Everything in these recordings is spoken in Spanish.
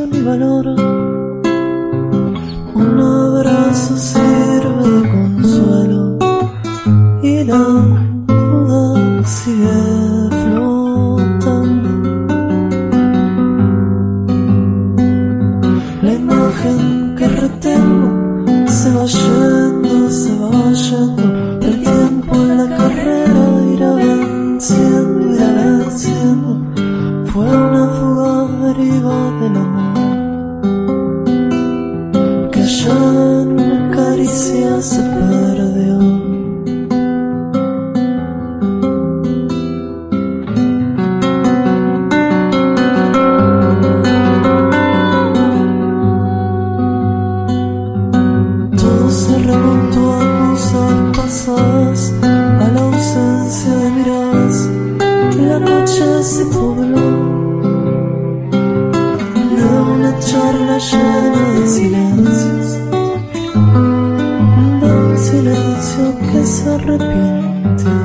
ni valor. Un abrazo sirve de consuelo y la duda sigue flotando. La imagen que retengo se va yendo, se va yendo. El tiempo en la carrera irá venciendo, irá venciendo. Fue una fugaz deriva del amor que ya en una caricia se perdió. Todo se remontó a cosas pasadas, a la ausencia de miradas. La noche se pobló de una charla llena de silencios, de un silencio que se arrepintió.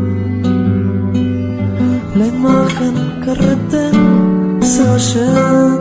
La imagen que retengo se va yendo,